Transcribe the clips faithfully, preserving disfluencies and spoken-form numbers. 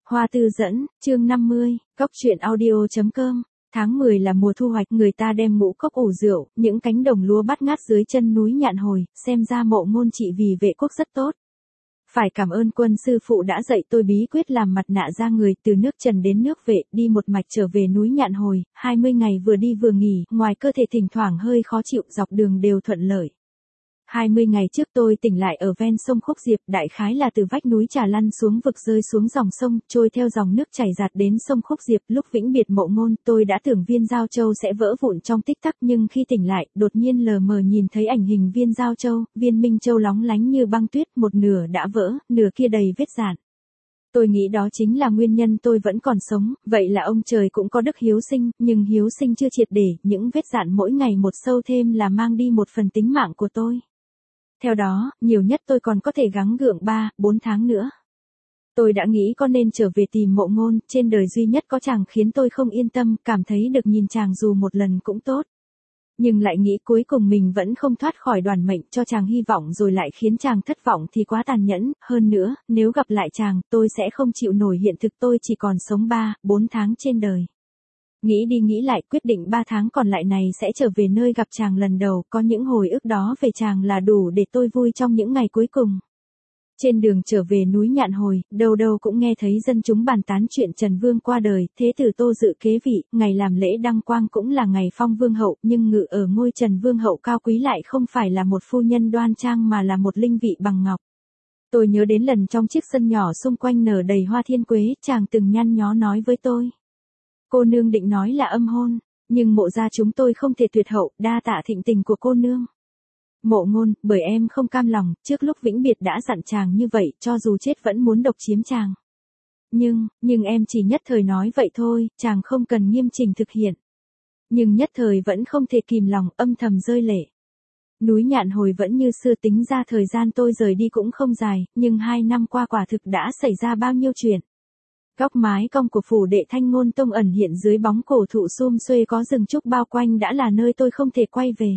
Hoa Tư Dẫn, chương năm mươi, Cốc truyện audio chấm com. Tháng mười là mùa thu hoạch, người ta đem ngũ cốc ủ rượu, những cánh đồng lúa bát ngát dưới chân núi Nhạn Hồi, xem ra Mộ Ngôn trị vì vệ quốc rất tốt. Phải cảm ơn quân sư phụ đã dạy tôi bí quyết làm mặt nạ da người, từ nước Trần đến nước Vệ, đi một mạch trở về núi Nhạn Hồi, hai mươi ngày vừa đi vừa nghỉ, ngoài cơ thể thỉnh thoảng hơi khó chịu, dọc đường đều thuận lợi. hai mươi ngày trước tôi tỉnh lại ở ven sông Khúc Diệp, đại khái là từ vách núi Trà lăn xuống vực rơi xuống dòng sông, trôi theo dòng nước chảy giạt đến sông Khúc Diệp. Lúc vĩnh biệt Mộ Ngôn, tôi đã tưởng viên giao châu sẽ vỡ vụn trong tích tắc, nhưng khi tỉnh lại, đột nhiên lờ mờ nhìn thấy ảnh hình viên giao châu, viên minh châu lóng lánh như băng tuyết, một nửa đã vỡ, nửa kia đầy vết rạn. Tôi nghĩ đó chính là nguyên nhân tôi vẫn còn sống, vậy là ông trời cũng có đức hiếu sinh, nhưng hiếu sinh chưa triệt để, những vết rạn mỗi ngày một sâu thêm là mang đi một phần tính mạng của tôi. Theo đó, nhiều nhất tôi còn có thể gắng gượng ba, bốn tháng nữa. Tôi đã nghĩ có nên trở về tìm Mộ Ngôn, trên đời duy nhất có chàng khiến tôi không yên tâm, cảm thấy được nhìn chàng dù một lần cũng tốt. Nhưng lại nghĩ cuối cùng mình vẫn không thoát khỏi đoàn mệnh, cho chàng hy vọng rồi lại khiến chàng thất vọng thì quá tàn nhẫn, hơn nữa, nếu gặp lại chàng, tôi sẽ không chịu nổi hiện thực tôi chỉ còn sống ba, bốn tháng trên đời. Nghĩ đi nghĩ lại, quyết định ba tháng còn lại này sẽ trở về nơi gặp chàng lần đầu, có những hồi ức đó về chàng là đủ để tôi vui trong những ngày cuối cùng. Trên đường trở về núi Nhạn Hồi, đâu đâu cũng nghe thấy dân chúng bàn tán chuyện Trần Vương qua đời, thế tử Tô dự kế vị, ngày làm lễ đăng quang cũng là ngày phong vương hậu, nhưng ngự ở ngôi Trần Vương hậu cao quý lại không phải là một phu nhân đoan trang mà là một linh vị bằng ngọc. Tôi nhớ đến lần trong chiếc sân nhỏ xung quanh nở đầy hoa thiên quế, chàng từng nhăn nhó nói với tôi. Cô nương định nói là âm hôn, nhưng Mộ gia chúng tôi không thể tuyệt hậu, đa tạ thịnh tình của cô nương. Mộ Ngôn, bởi em không cam lòng, trước lúc vĩnh biệt đã dặn chàng như vậy, cho dù chết vẫn muốn độc chiếm chàng. Nhưng, nhưng em chỉ nhất thời nói vậy thôi, chàng không cần nghiêm chỉnh thực hiện. Nhưng nhất thời vẫn không thể kìm lòng, âm thầm rơi lệ. Núi Nhạn Hồi vẫn như xưa, tính ra thời gian tôi rời đi cũng không dài, nhưng hai năm qua quả thực đã xảy ra bao nhiêu chuyện. Góc mái cong của phủ đệ Thanh Ngôn Tông ẩn hiện dưới bóng cổ thụ sum xuê có rừng trúc bao quanh đã là nơi tôi không thể quay về.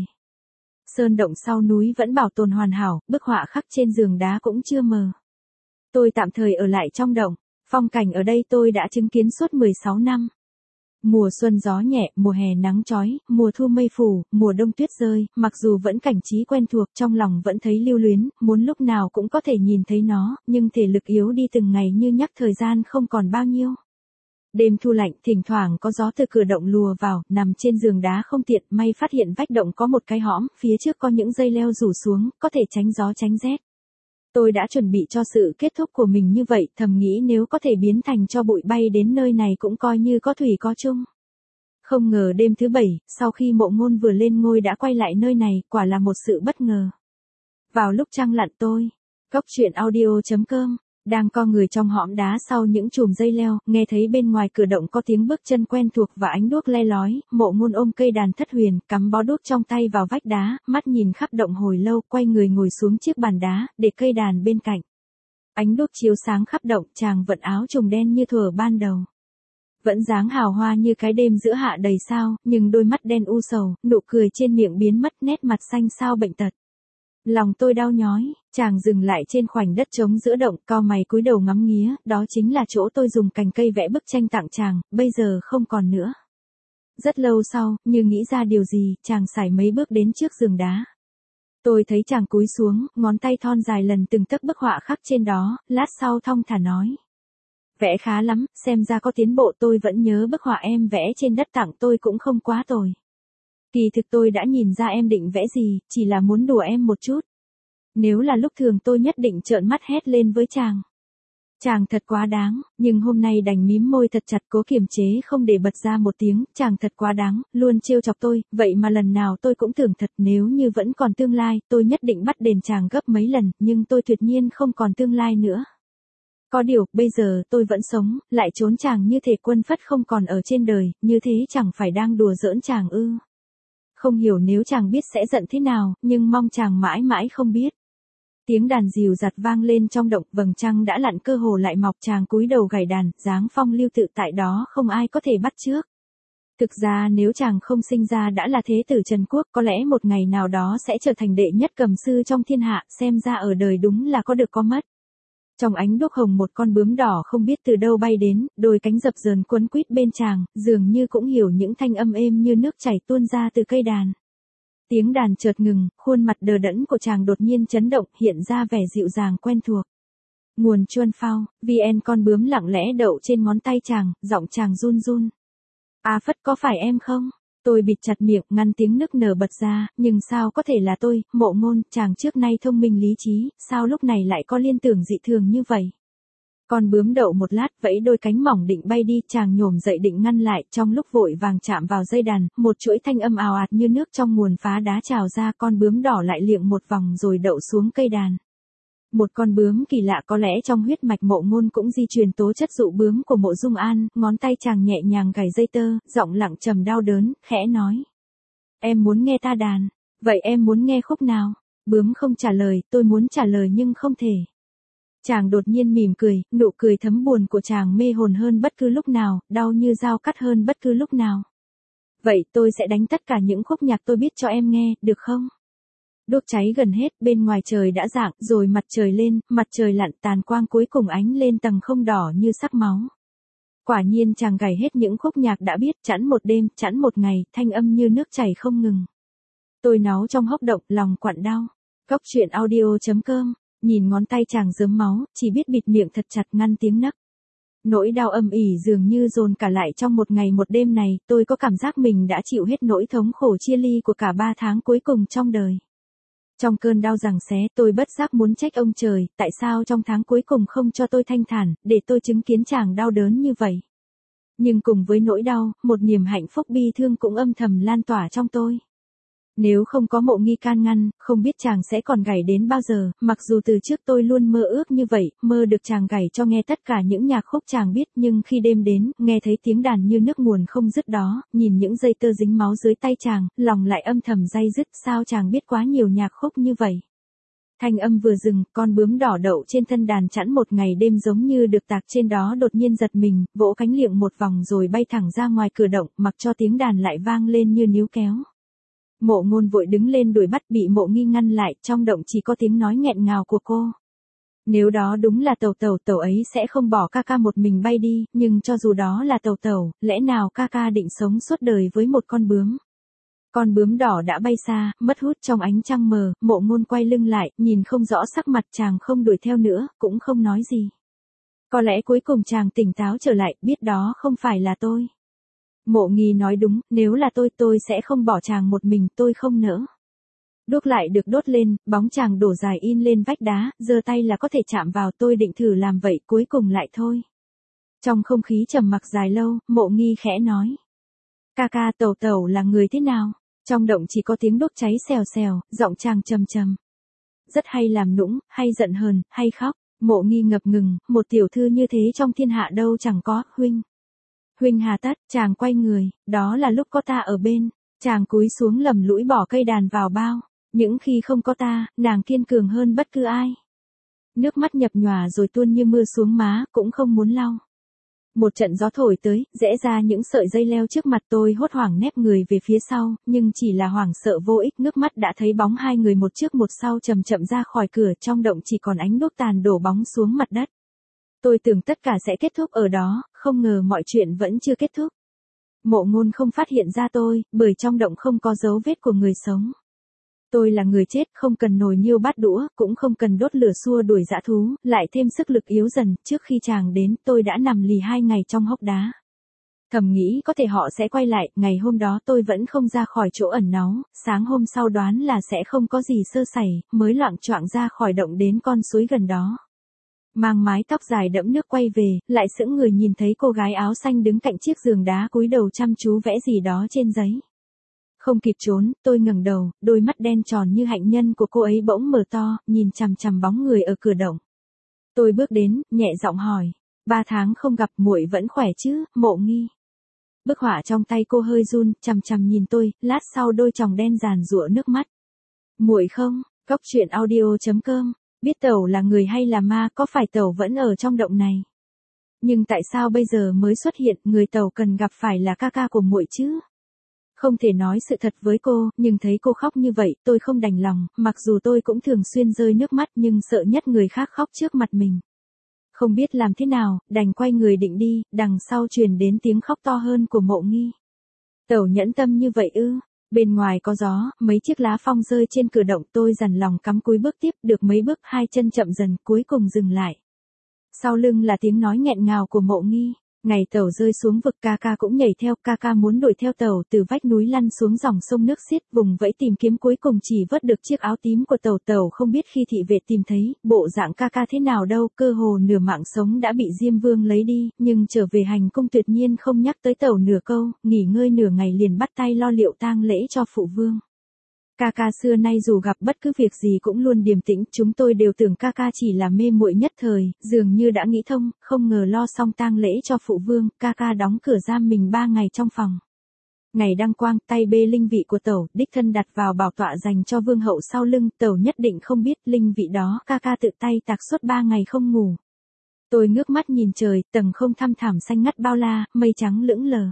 Sơn động sau núi vẫn bảo tồn hoàn hảo, bức họa khắc trên giường đá cũng chưa mờ. Tôi tạm thời ở lại trong động, phong cảnh ở đây tôi đã chứng kiến suốt mười sáu năm. Mùa xuân gió nhẹ, mùa hè nắng chói, mùa thu mây phủ, mùa đông tuyết rơi, mặc dù vẫn cảnh trí quen thuộc, trong lòng vẫn thấy lưu luyến, muốn lúc nào cũng có thể nhìn thấy nó, nhưng thể lực yếu đi từng ngày như nhắc thời gian không còn bao nhiêu. Đêm thu lạnh, thỉnh thoảng có gió từ cửa động lùa vào, nằm trên giường đá không tiện, may phát hiện vách động có một cái hõm, phía trước có những dây leo rủ xuống, có thể tránh gió tránh rét. Tôi đã chuẩn bị cho sự kết thúc của mình như vậy, thầm nghĩ nếu có thể biến thành tro bụi bay đến nơi này cũng coi như có thủy có chung. Không ngờ đêm thứ bảy, sau khi Mộ Ngôn vừa lên ngôi đã quay lại nơi này, quả là một sự bất ngờ. Vào lúc trăng lặn tôi, Cốc truyện audio chấm com, đang co người trong hõm đá sau những chùm dây leo, nghe thấy bên ngoài cửa động có tiếng bước chân quen thuộc và ánh đuốc le lói, Mộ Ngôn ôm cây đàn thất huyền, cắm bó đuốc trong tay vào vách đá, mắt nhìn khắp động hồi lâu, quay người ngồi xuống chiếc bàn đá, để cây đàn bên cạnh. Ánh đuốc chiếu sáng khắp động, chàng vận áo trùng đen như thuở ban đầu. Vẫn dáng hào hoa như cái đêm giữa hạ đầy sao, nhưng đôi mắt đen u sầu, nụ cười trên miệng biến mất, nét mặt xanh xao bệnh tật. Lòng tôi đau nhói, chàng dừng lại trên khoảnh đất trống giữa động, cau mày cúi đầu ngắm nghía, đó chính là chỗ tôi dùng cành cây vẽ bức tranh tặng chàng, bây giờ không còn nữa. Rất lâu sau, như nghĩ ra điều gì, chàng sải mấy bước đến trước giường đá. Tôi thấy chàng cúi xuống, ngón tay thon dài lần từng tấc bức họa khắc trên đó, lát sau thong thả nói. Vẽ khá lắm, xem ra có tiến bộ, tôi vẫn nhớ bức họa em vẽ trên đất tặng tôi cũng không quá tồi. Kỳ thực tôi đã nhìn ra em định vẽ gì, chỉ là muốn đùa em một chút. Nếu là lúc thường tôi nhất định trợn mắt hét lên với chàng. Chàng thật quá đáng, nhưng hôm nay đành mím môi thật chặt cố kiềm chế không để bật ra một tiếng, chàng thật quá đáng, luôn trêu chọc tôi, vậy mà lần nào tôi cũng tưởng thật nếu như vẫn còn tương lai, tôi nhất định bắt đền chàng gấp mấy lần, nhưng tôi tuyệt nhiên không còn tương lai nữa. Có điều, bây giờ tôi vẫn sống, lại trốn chàng như thể quân phất không còn ở trên đời, như thế chẳng phải đang đùa giỡn chàng ư. Không hiểu nếu chàng biết sẽ giận thế nào, nhưng mong chàng mãi mãi không biết. Tiếng đàn dìu dặt vang lên trong động, vầng trăng đã lặn cơ hồ lại mọc, chàng cúi đầu gảy đàn, dáng phong lưu tự tại đó không ai có thể bắt chước. Thực ra nếu chàng không sinh ra đã là thế tử Trần Quốc, có lẽ một ngày nào đó sẽ trở thành đệ nhất cầm sư trong thiên hạ, xem ra ở đời đúng là có được có mất. Trong ánh đuốc hồng một con bướm đỏ không biết từ đâu bay đến, đôi cánh dập dờn quấn quýt bên chàng, dường như cũng hiểu những thanh âm êm như nước chảy tuôn ra từ cây đàn. Tiếng đàn chợt ngừng, khuôn mặt đờ đẫn của chàng đột nhiên chấn động, hiện ra vẻ dịu dàng quen thuộc. Nguồn Chuân Phao, vn con bướm lặng lẽ đậu trên ngón tay chàng, giọng chàng run run. A Phất có phải em không? Tôi bịt chặt miệng, ngăn tiếng nức nở bật ra, nhưng sao có thể là tôi, Mộ Ngôn, chàng trước nay thông minh lý trí, sao lúc này lại có liên tưởng dị thường như vậy? Con bướm đậu một lát, vẫy đôi cánh mỏng định bay đi, chàng nhổm dậy định ngăn lại, trong lúc vội vàng chạm vào dây đàn, một chuỗi thanh âm ào ạt như nước trong nguồn phá đá trào ra, con bướm đỏ lại liệng một vòng rồi đậu xuống cây đàn. Một con bướm kỳ lạ, có lẽ trong huyết mạch Mộ Ngôn cũng di truyền tố chất dụ bướm của Mộ Dung An, ngón tay chàng nhẹ nhàng gảy dây tơ, giọng lặng trầm đau đớn, khẽ nói. Em muốn nghe ta đàn, vậy em muốn nghe khúc nào? Bướm không trả lời, tôi muốn trả lời nhưng không thể. Chàng đột nhiên mỉm cười, nụ cười thấm buồn của chàng mê hồn hơn bất cứ lúc nào, đau như dao cắt hơn bất cứ lúc nào. Vậy tôi sẽ đánh tất cả những khúc nhạc tôi biết cho em nghe, được không? Đốt cháy gần hết, bên ngoài trời đã rạng, rồi mặt trời lên, mặt trời lặn, tàn quang cuối cùng ánh lên tầng không đỏ như sắc máu. Quả nhiên chàng gảy hết những khúc nhạc đã biết, chẵn một đêm, chẵn một ngày, thanh âm như nước chảy không ngừng. Tôi náu trong hốc động, lòng quặn đau. Cóc truyện audio chấm com, nhìn ngón tay chàng rớm máu, chỉ biết bịt miệng thật chặt ngăn tiếng nấc. Nỗi đau âm ỉ dường như dồn cả lại trong một ngày một đêm này, tôi có cảm giác mình đã chịu hết nỗi thống khổ chia ly của cả ba tháng cuối cùng trong đời. Trong cơn đau giằng xé, tôi bất giác muốn trách ông trời, tại sao trong tháng cuối cùng không cho tôi thanh thản, để tôi chứng kiến chàng đau đớn như vậy. Nhưng cùng với nỗi đau, một niềm hạnh phúc bi thương cũng âm thầm lan tỏa trong tôi. Nếu không có Mộ Nghi can ngăn, không biết chàng sẽ còn gảy đến bao giờ, mặc dù từ trước tôi luôn mơ ước như vậy, mơ được chàng gảy cho nghe tất cả những nhạc khúc chàng biết, nhưng khi đêm đến, nghe thấy tiếng đàn như nước nguồn không dứt đó, nhìn những dây tơ dính máu dưới tay chàng, lòng lại âm thầm day dứt, sao chàng biết quá nhiều nhạc khúc như vậy. Thanh âm vừa dừng, con bướm đỏ đậu trên thân đàn chẵn một ngày đêm giống như được tạc trên đó đột nhiên giật mình, vỗ cánh liệng một vòng rồi bay thẳng ra ngoài cửa động, mặc cho tiếng đàn lại vang lên như níu kéo. Mộ Ngôn vội đứng lên đuổi bắt, bị Mộ Nghi ngăn lại, trong động chỉ có tiếng nói nghẹn ngào của cô. Nếu đó đúng là Tẩu Tẩu, Tẩu ấy sẽ không bỏ ca ca một mình bay đi, nhưng cho dù đó là Tẩu Tẩu, lẽ nào ca ca định sống suốt đời với một con bướm? Con bướm đỏ đã bay xa, mất hút trong ánh trăng mờ, Mộ Ngôn quay lưng lại, nhìn không rõ sắc mặt chàng, không đuổi theo nữa, cũng không nói gì. Có lẽ cuối cùng chàng tỉnh táo trở lại, biết đó không phải là tôi. Mộ Nghi nói đúng, nếu là tôi, tôi sẽ không bỏ chàng một mình, tôi không nỡ. Đuốc lại được đốt lên, bóng chàng đổ dài in lên vách đá, giơ tay là có thể chạm vào, tôi định thử làm vậy, cuối cùng lại thôi. Trong không khí trầm mặc dài lâu, Mộ Nghi khẽ nói. Ca ca, Tẩu Tẩu là người thế nào? Trong động chỉ có tiếng đốt cháy xèo xèo, giọng chàng trầm trầm. Rất hay làm nũng, hay giận hờn, hay khóc. Mộ Nghi ngập ngừng, một tiểu thư như thế trong thiên hạ đâu chẳng có, huynh. Huynh hà tất, chàng quay người, đó là lúc có ta ở bên. Chàng cúi xuống lầm lũi bỏ cây đàn vào bao. Những khi không có ta, nàng kiên cường hơn bất cứ ai. Nước mắt nhập nhòa rồi tuôn như mưa xuống má, cũng không muốn lau. Một trận gió thổi tới, rẽ ra những sợi dây leo trước mặt tôi, hốt hoảng nép người về phía sau, nhưng chỉ là hoảng sợ vô ích, ngước mắt đã thấy bóng hai người một trước một sau chậm chậm ra khỏi cửa, trong động chỉ còn ánh đuốc tàn đổ bóng xuống mặt đất. Tôi tưởng tất cả sẽ kết thúc ở đó, không ngờ mọi chuyện vẫn chưa kết thúc. Mộ Ngôn không phát hiện ra tôi, bởi trong động không có dấu vết của người sống. Tôi là người chết, không cần nồi niêu bát đũa, cũng không cần đốt lửa xua đuổi dã thú, lại thêm sức lực yếu dần, trước khi chàng đến, tôi đã nằm lì hai ngày trong hốc đá. Thầm nghĩ có thể họ sẽ quay lại, ngày hôm đó tôi vẫn không ra khỏi chỗ ẩn náu, sáng hôm sau đoán là sẽ không có gì sơ sẩy, mới loạng choạng ra khỏi động đến con suối gần đó. Mang mái tóc dài đẫm nước quay về, lại sững người nhìn thấy cô gái áo xanh đứng cạnh chiếc giường đá cúi đầu chăm chú vẽ gì đó trên giấy. Không kịp trốn, tôi ngẩng đầu, đôi mắt đen tròn như hạnh nhân của cô ấy bỗng mở to, nhìn chằm chằm bóng người ở cửa động. Tôi bước đến, nhẹ giọng hỏi, ba tháng không gặp muội vẫn khỏe chứ, Mộ Nghi. Bức họa trong tay cô hơi run, chằm chằm nhìn tôi, lát sau đôi tròng đen giàn giụa nước mắt. Muội không, cóc truyện audio chấm com, biết Tẩu là người hay là ma, có phải Tẩu vẫn ở trong động này? Nhưng tại sao bây giờ mới xuất hiện, người Tẩu cần gặp phải là ca ca của muội chứ? Không thể nói sự thật với cô, nhưng thấy cô khóc như vậy, tôi không đành lòng, mặc dù tôi cũng thường xuyên rơi nước mắt nhưng sợ nhất người khác khóc trước mặt mình. Không biết làm thế nào, đành quay người định đi, đằng sau truyền đến tiếng khóc to hơn của Mộ Nghi. Tẩu nhẫn tâm như vậy ư? Bên ngoài có gió, mấy chiếc lá phong rơi trên cửa động, tôi dằn lòng cắm cúi bước tiếp, được mấy bước hai chân chậm dần, cuối cùng dừng lại. Sau lưng là tiếng nói nghẹn ngào của Mộ Nghi. Ngày tẩu rơi xuống vực, ca ca cũng nhảy theo, ca ca muốn đuổi theo tẩu từ vách núi lăn xuống dòng sông nước xiết, vùng vẫy tìm kiếm, cuối cùng chỉ vớt được chiếc áo tím của tẩu. Tẩu không biết khi thị vệ tìm thấy, bộ dạng ca ca thế nào đâu, cơ hồ nửa mạng sống đã bị Diêm Vương lấy đi, nhưng trở về hành cung tuyệt nhiên không nhắc tới tẩu nửa câu, nghỉ ngơi nửa ngày liền bắt tay lo liệu tang lễ cho phụ vương. Ca ca xưa nay dù gặp bất cứ việc gì cũng luôn điềm tĩnh, chúng tôi đều tưởng ca ca chỉ là mê muội nhất thời, dường như đã nghĩ thông, không ngờ lo xong tang lễ cho phụ vương, ca ca đóng cửa giam mình ba ngày trong phòng. Ngày đăng quang, tay bê linh vị của tẩu, đích thân đặt vào bảo tọa dành cho vương hậu sau lưng, tẩu nhất định không biết linh vị đó, ca ca tự tay tạc suốt ba ngày không ngủ. Tôi ngước mắt nhìn trời, tầng không thăm thẳm xanh ngắt bao la, mây trắng lững lờ.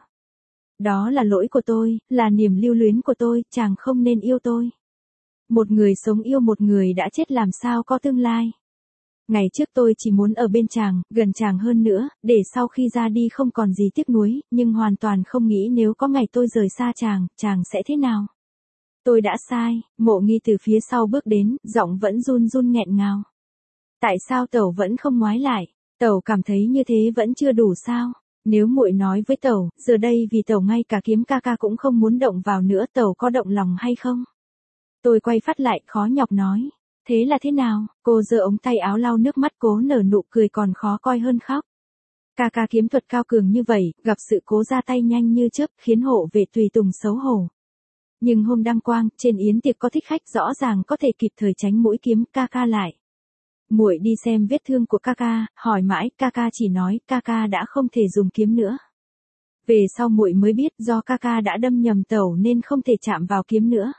Đó là lỗi của tôi, là niềm lưu luyến của tôi, chàng không nên yêu tôi. Một người sống yêu một người đã chết làm sao có tương lai. Ngày trước tôi chỉ muốn ở bên chàng, gần chàng hơn nữa, để sau khi ra đi không còn gì tiếc nuối, nhưng hoàn toàn không nghĩ nếu có ngày tôi rời xa chàng, chàng sẽ thế nào. Tôi đã sai, Mộ Nghi từ phía sau bước đến, giọng vẫn run run nghẹn ngào. Tại sao tẩu vẫn không ngoái lại, tẩu cảm thấy như thế vẫn chưa đủ sao? Nếu muội nói với tẩu, giờ đây vì tẩu ngay cả kiếm ca ca cũng không muốn động vào nữa, tẩu có động lòng hay không? Tôi quay phát lại, khó nhọc nói. Thế là thế nào? Cô giơ ống tay áo lau nước mắt, cố nở nụ cười còn khó coi hơn khóc. Ca ca kiếm thuật cao cường như vậy, gặp sự cố ra tay nhanh như chớp, khiến hộ vệ tùy tùng xấu hổ. Nhưng hôm đăng quang, trên yến tiệc có thích khách, rõ ràng có thể kịp thời tránh mũi kiếm ca ca lại. Muội đi xem vết thương của ca ca, hỏi mãi, ca ca chỉ nói, ca ca đã không thể dùng kiếm nữa. Về sau muội mới biết, do ca ca đã đâm nhầm tẩu nên không thể chạm vào kiếm nữa.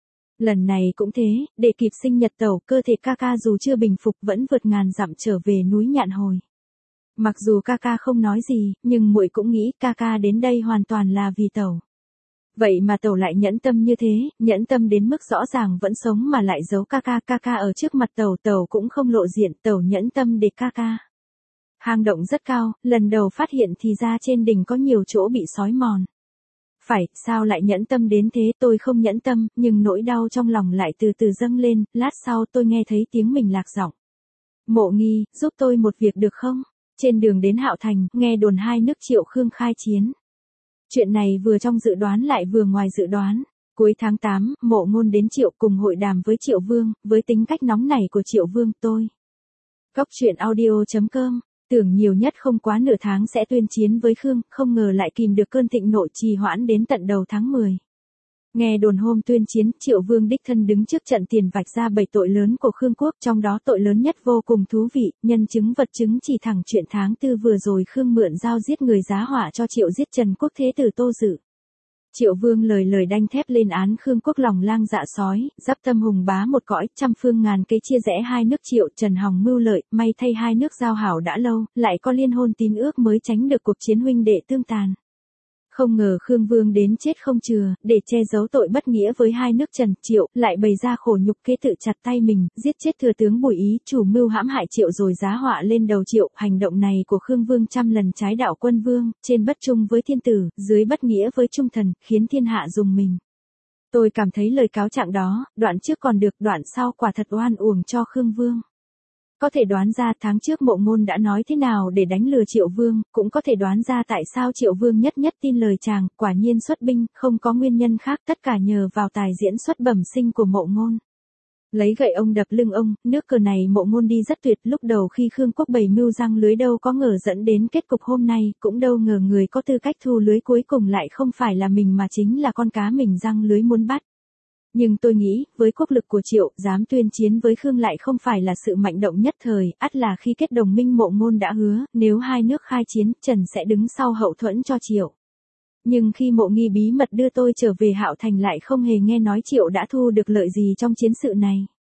Lần này cũng thế, để kịp sinh nhật tẩu, cơ thể ca ca dù chưa bình phục vẫn vượt ngàn dặm trở về núi Nhạn Hồi. Mặc dù ca ca không nói gì, nhưng muội cũng nghĩ ca ca đến đây hoàn toàn là vì tẩu. Vậy mà tẩu lại nhẫn tâm như thế, nhẫn tâm đến mức rõ ràng vẫn sống mà lại giấu ca ca, ca ca ở trước mặt tẩu, tẩu cũng không lộ diện, tẩu nhẫn tâm để ca ca. Hang động rất cao, lần đầu phát hiện thì ra trên đỉnh có nhiều chỗ bị xói mòn. Phải, sao lại nhẫn tâm đến thế, tôi không nhẫn tâm, nhưng nỗi đau trong lòng lại từ từ dâng lên, lát sau tôi nghe thấy tiếng mình lạc giọng. Mộ Nghi, giúp tôi một việc được không? Trên đường đến Hạo Thành, nghe đồn hai nước Triệu Khương khai chiến. Chuyện này vừa trong dự đoán lại vừa ngoài dự đoán. Cuối tháng tám, Mộ Ngôn đến Triệu cùng hội đàm với Triệu Vương, với tính cách nóng nảy của Triệu Vương tôi. Cóc truyện audio chấm com, tưởng nhiều nhất không quá nửa tháng sẽ tuyên chiến với Khương, không ngờ lại kìm được cơn thịnh nộ trì hoãn đến tận đầu tháng mười. Nghe đồn hôm tuyên chiến, Triệu Vương đích thân đứng trước trận tiền vạch ra bảy tội lớn của Khương quốc, trong đó tội lớn nhất vô cùng thú vị, nhân chứng vật chứng chỉ thẳng chuyện tháng tư vừa rồi Khương mượn dao giết người giá họa cho Triệu giết Trần Quốc Thế Tử Tô Dự. Triệu Vương lời lời đanh thép lên án Khương quốc lòng lang dạ sói, dắp tâm hùng bá một cõi, trăm phương ngàn kế chia rẽ hai nước Triệu Trần hòng mưu lợi, may thay hai nước giao hảo đã lâu, lại có liên hôn tín ước mới tránh được cuộc chiến huynh đệ tương tàn. Không ngờ Khương Vương đến chết không chừa, để che giấu tội bất nghĩa với hai nước Trần, Triệu, lại bày ra khổ nhục kế tự chặt tay mình, giết chết thừa tướng Bùi Ý, chủ mưu hãm hại Triệu rồi giá họa lên đầu Triệu. Hành động này của Khương Vương trăm lần trái đạo quân vương, trên bất trung với thiên tử, dưới bất nghĩa với trung thần, khiến thiên hạ rùng mình. Tôi cảm thấy lời cáo trạng đó, đoạn trước còn được, đoạn sau quả thật oan uổng cho Khương Vương. Có thể đoán ra tháng trước Mộ Ngôn đã nói thế nào để đánh lừa Triệu Vương, cũng có thể đoán ra tại sao Triệu Vương nhất nhất tin lời chàng, quả nhiên xuất binh, không có nguyên nhân khác, tất cả nhờ vào tài diễn xuất bẩm sinh của Mộ Ngôn. Lấy gậy ông đập lưng ông, nước cờ này Mộ Ngôn đi rất tuyệt, lúc đầu khi Khương quốc bày mưu răng lưới đâu có ngờ dẫn đến kết cục hôm nay, cũng đâu ngờ người có tư cách thu lưới cuối cùng lại không phải là mình mà chính là con cá mình răng lưới muốn bắt. Nhưng tôi nghĩ, với quốc lực của Triệu, dám tuyên chiến với Khương lại không phải là sự mạnh động nhất thời, ắt là khi kết đồng minh Mộ Ngôn đã hứa, nếu hai nước khai chiến, Trần sẽ đứng sau hậu thuẫn cho Triệu. Nhưng khi Mộ Nghi bí mật đưa tôi trở về Hạo Thành lại không hề nghe nói Triệu đã thu được lợi gì trong chiến sự này.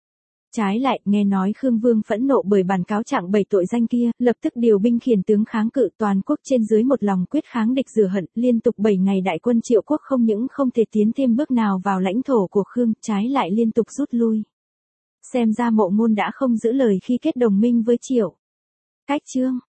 Trái lại, nghe nói Khương Vương phẫn nộ bởi bản cáo trạng bảy tội danh kia, lập tức điều binh khiển tướng kháng cự, toàn quốc trên dưới một lòng quyết kháng địch rửa hận, liên tục bảy ngày đại quân Triệu quốc không những không thể tiến thêm bước nào vào lãnh thổ của Khương, trái lại liên tục rút lui. Xem ra Mộ Ngôn đã không giữ lời khi kết đồng minh với Triệu. Cách chương